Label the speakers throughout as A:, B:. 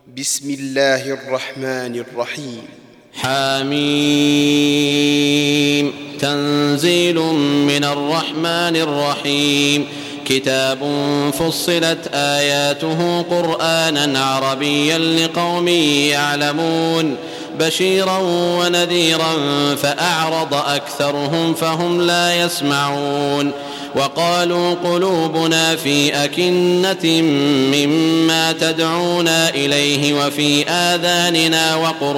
A: بسم الله الرحمن الرحيم.
B: حميم. تنزيل من الرحمن الرحيم. كتاب فصلت آياته قرآنا عربيا لقوم يعلمون بشيرا ونذيرا فأعرض أكثرهم فهم لا يسمعون وقالوا قلوبنا في أكنة مما تدعونا إليه وفي آذاننا وقر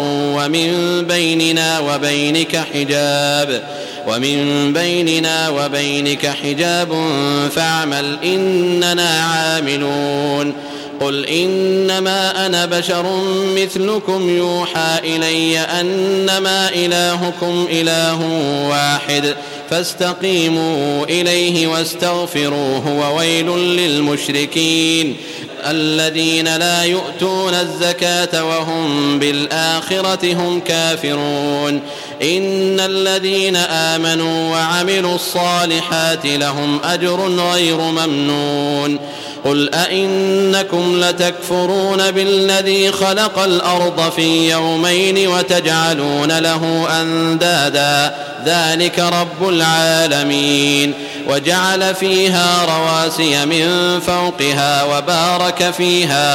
B: ومن بيننا وبينك حجاب فاعمل إننا عاملون. قل إنما أنا بشر مثلكم يوحى إلي أنما إلهكم إله واحد فاستقيموا إليه واستغفروه وويل للمشركين الذين لا يؤتون الزكاة وهم بالآخرة هم كافرون. إن الذين آمنوا وعملوا الصالحات لهم أجر غير ممنون. قل أئنكم لتكفرون بالذي خلق الأرض في يومين وتجعلون له أندادا ذلك رب العالمين. وجعل فيها رواسي من فوقها وبارك فيها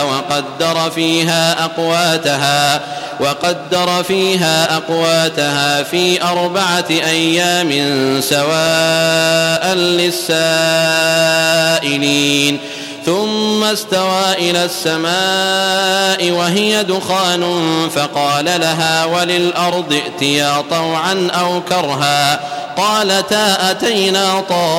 B: وقدر فيها أقواتها في 4 أيام سواء للسائلين. ثم استوى إلى السماء وهي دخان فقال لها وللأرض ائتيا طوعا أو كرها قالتا أتينا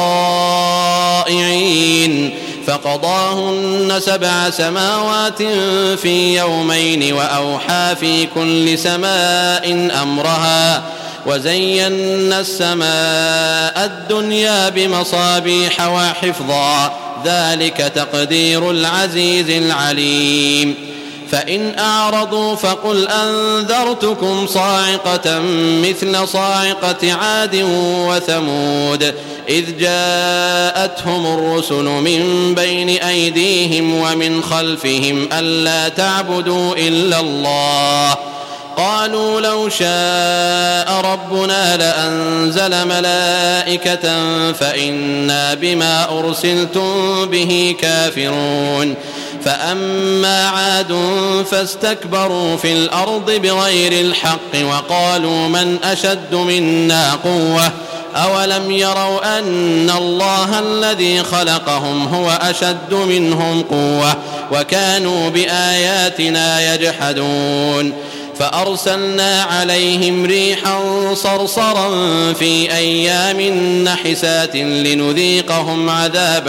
B: طائعين. فقضاهن 7 سماوات في يومين وأوحى في كل سماء أمرها وزينا السماء الدنيا بمصابيح وحفظا ذلك تقدير العزيز العليم. فإن أعرضوا فقل أنذرتكم صاعقة مثل صاعقة عاد وثمود إذ جاءتهم الرسل من بين أيديهم ومن خلفهم ألا تعبدوا إلا الله قالوا لو شاء ربنا لأنزل ملائكة فإنا بما أرسلتم به كافرون. فأما عاد فاستكبروا في الأرض بغير الحق وقالوا من أشد منا قوة أولم يروا أن الله الذي خلقهم هو أشد منهم قوة وكانوا بآياتنا يجحدون. فأرسلنا عليهم ريحا صرصرا في أيام نحسات لنذيقهم عذاب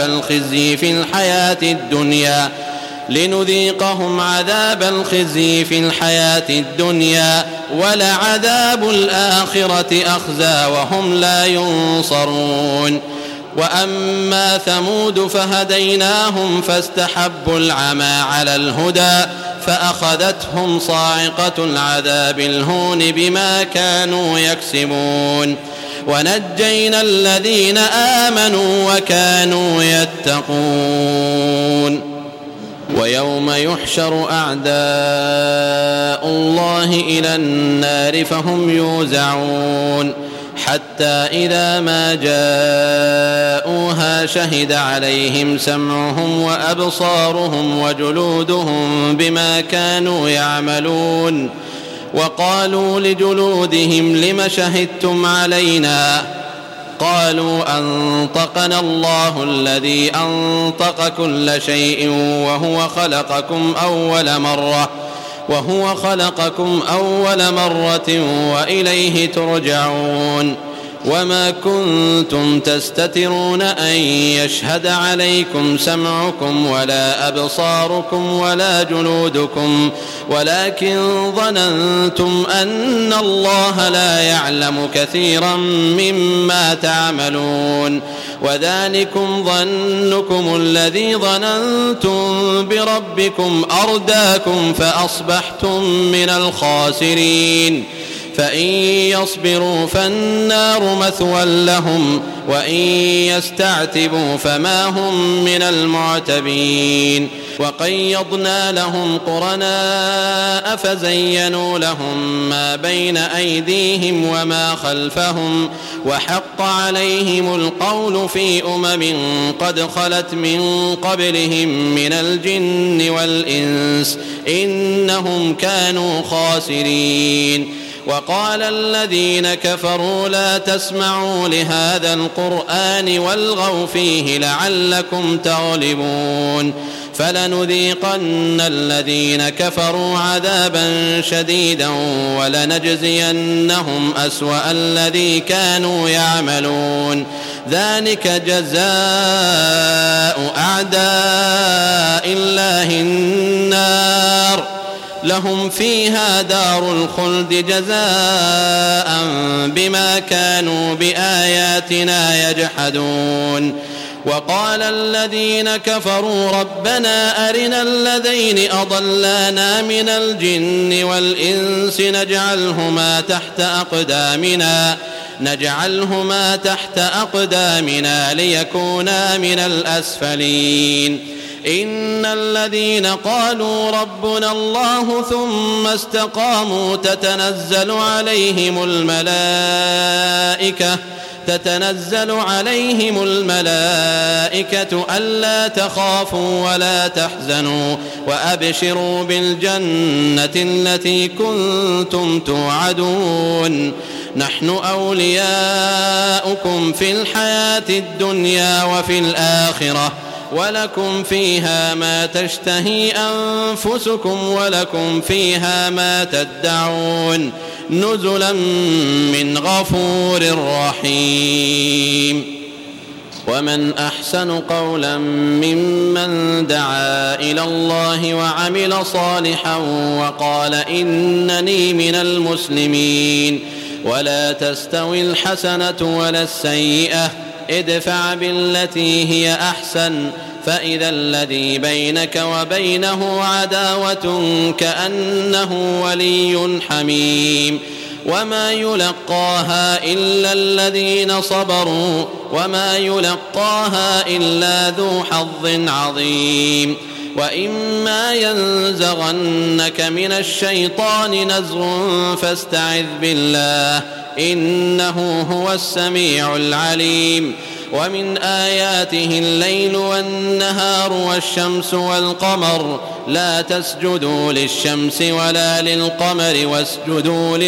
B: الخزي في الحياة الدنيا ولعذاب الآخرة أخزى وهم لا ينصرون. وأما ثمود فهديناهم فاستحبوا العمى على الهدى فأخذتهم صاعقة العذاب الهون بما كانوا يكسبون. ونجينا الذين آمنوا وكانوا يتقون. ويوم يحشر أعداء الله إلى النار فهم يوزعون حتى إذا ما جاءوها شهد عليهم سمعهم وأبصارهم وجلودهم بما كانوا يعملون. وقالوا لجلودهم لم شهدتم علينا قالوا أنطقنا الله الذي أنطق كل شيء وهو خلقكم أول مرة وإليه ترجعون. وما كنتم تستترون أن يشهد عليكم سمعكم ولا أبصاركم ولا جلودكم ولكن ظننتم أن الله لا يعلم كثيرا مما تعملون. وذلكم ظنكم الذي ظننتم بربكم أرداكم فأصبحتم من الخاسرين. فإن يصبروا فالنار مثوى لهم وإن يستعتبوا فما هم من المعتبين. وقيضنا لهم قرناء فزينوا لهم ما بين أيديهم وما خلفهم وحق عليهم القول في قد خلت من قبلهم من الجن والإنس إنهم كانوا خاسرين. وقال الذين كفروا لا تسمعوا لهذا القرآن والغوا فيه لعلكم تغلبون فلنذيقن الذين كفروا عذابا شديدا ولنجزينهم أسوأ الذي كانوا يعملون ذلك جزاء أعداء الله النار لهم فيها دار الخلد جزاء بما كانوا بآياتنا يجحدون. وقال الذين كفروا ربنا أرنا الذين أضلانا من الجن والإنس نجعلهما تحت أقدامنا ليكونا من الأسفلين. إن الذين قالوا ربنا الله ثم استقاموا تتنزل عليهم الملائكة ألا تخافوا ولا تحزنوا وأبشروا بالجنة التي كنتم توعدون نحن أولياؤكم في الحياة الدنيا وفي الآخرة ولكم فيها ما تشتهي أنفسكم ولكم فيها ما تدعون نزلا من غفور رحيم. ومن أحسن قولا ممن دعا إلى الله وعمل صالحا وقال إنني من المسلمين. ولا تستوي الحسنة ولا السيئة ادفع بالتي هي أحسن فإذا الذي بينك وبينه عداوة كأنه ولي حميم. وما يلقاها إلا الذين صبروا وما يلقاها إلا ذو حظ عظيم. وإما ينزغنك من الشيطان نزغ فاستعذ بالله إنه هو السميع العليم. ومن آياته الليل والنهار والشمس والقمر لا تسجدوا للشمس ولا للقمر واسجدوا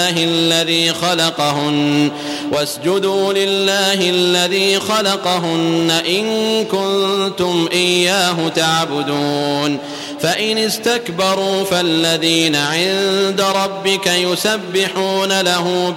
B: لله الذي خلقهن إن كنتم إياه تعبدون. فإن استكبروا فالذين عند ربك يسبحون له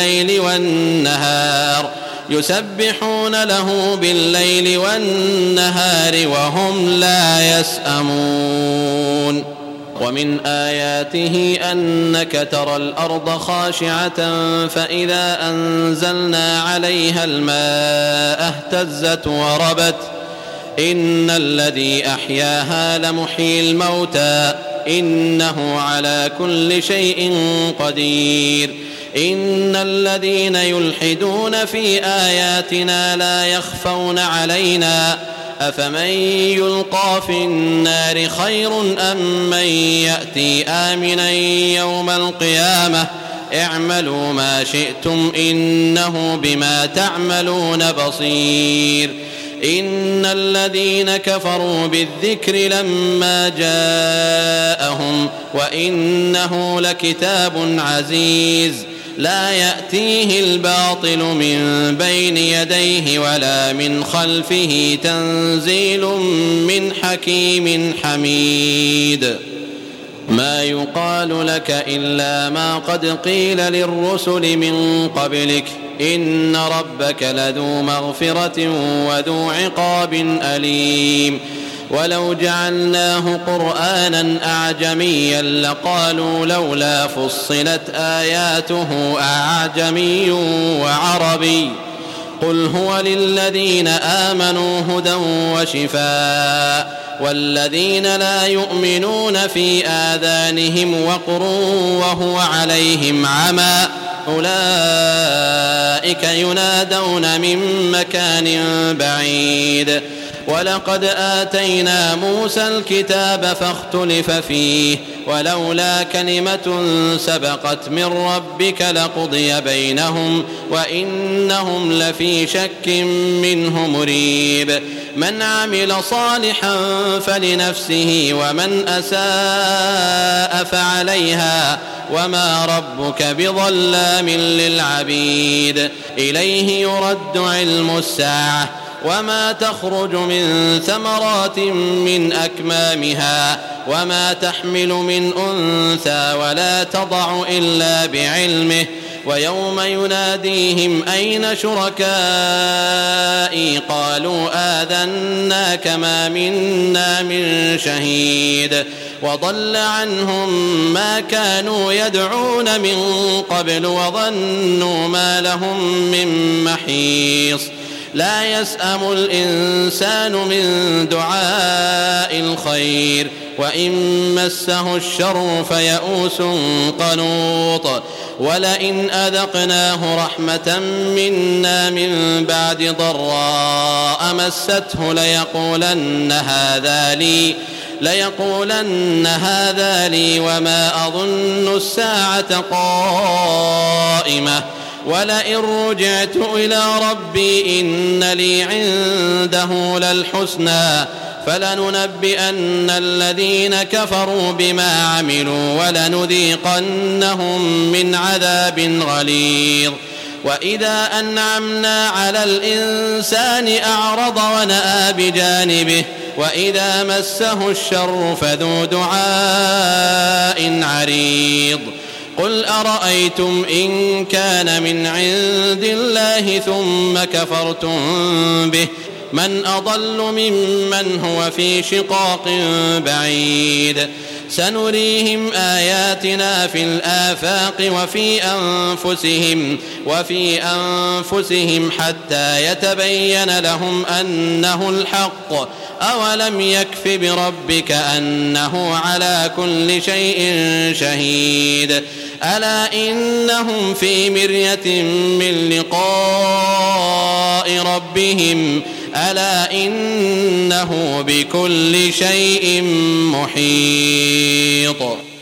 B: بالليل والنهار وهم لا يسأمون. ومن آياته أنك ترى الأرض خاشعة فإذا أنزلنا عليها الماء اهتزت وربت إن الذي أحياها لمحيي الموتى إنه على كل شيء قدير. إن الذين يلحدون في آياتنا لا يخفون علينا أفمن يلقى في النار خير أم من يأتي آمنا يوم القيامة اعملوا ما شئتم إنه بما تعملون بصير. إن الذين كفروا بالذكر لما جاءهم وإنه لكتاب عزيز لا يأتيه الباطل من بين يديه ولا من خلفه تنزيل من حكيم حميد. ما يقال لك إلا ما قد قيل للرسل من قبلك إن ربك لذو مغفرة وذو عقاب أليم. ولو جعلناه قرآنا أعجميا لقالوا لولا فصلت آياته أعجمي وعربي قل هو للذين آمنوا هدى وشفاء والذين لا يؤمنون في آذانهم وقر وهو عليهم عمى أولئك ينادون من مكان بعيد. ولقد آتينا موسى الكتاب فاختلف فيه ولولا كلمة سبقت من ربك لقضي بينهم وإنهم لفي شك منه مريب من عمل صالحا فلنفسه ومن أساء فعليها وما ربك بظلام للعبيد إليه يرد علم الساعة وما تخرج من ثمرات من أكمامها وما تحمل من أنثى ولا تضع إلا بعلمه ويوم يناديهم أين شركائي قالوا آذناك ما منا من شهيد وضل عنهم ما كانوا يدعون من قبل وظنوا ما لهم من محيص لا يسأم الإنسان من دعاء الخير وإن مسه الشر فيئوس قنوط ولئن أذقناه رحمة منا من بعد ضراء مسته ليقولن هذا لي وما أظن الساعة قائمة ولئن رجعت إلى ربي إن لي عنده للحسنى فلننبئن الذين كفروا بما عملوا ولنذيقنهم من عذاب غليظ وإذا أنعمنا على الإنسان أعرض ونأى بجانبه وإذا مسه الشر فذو دعاء عريض قل أرأيتم إن كان من عند الله ثم كفرتم به من أضل ممن هو في شقاق بعيد سنريهم آياتنا في الآفاق وفي أنفسهم حتى يتبين لهم أنه الحق أولم يكف بربك أنه على كل شيء شهيد ألا إنهم في مرية من لقاء ربهم ألا إنه بكل شيء محيط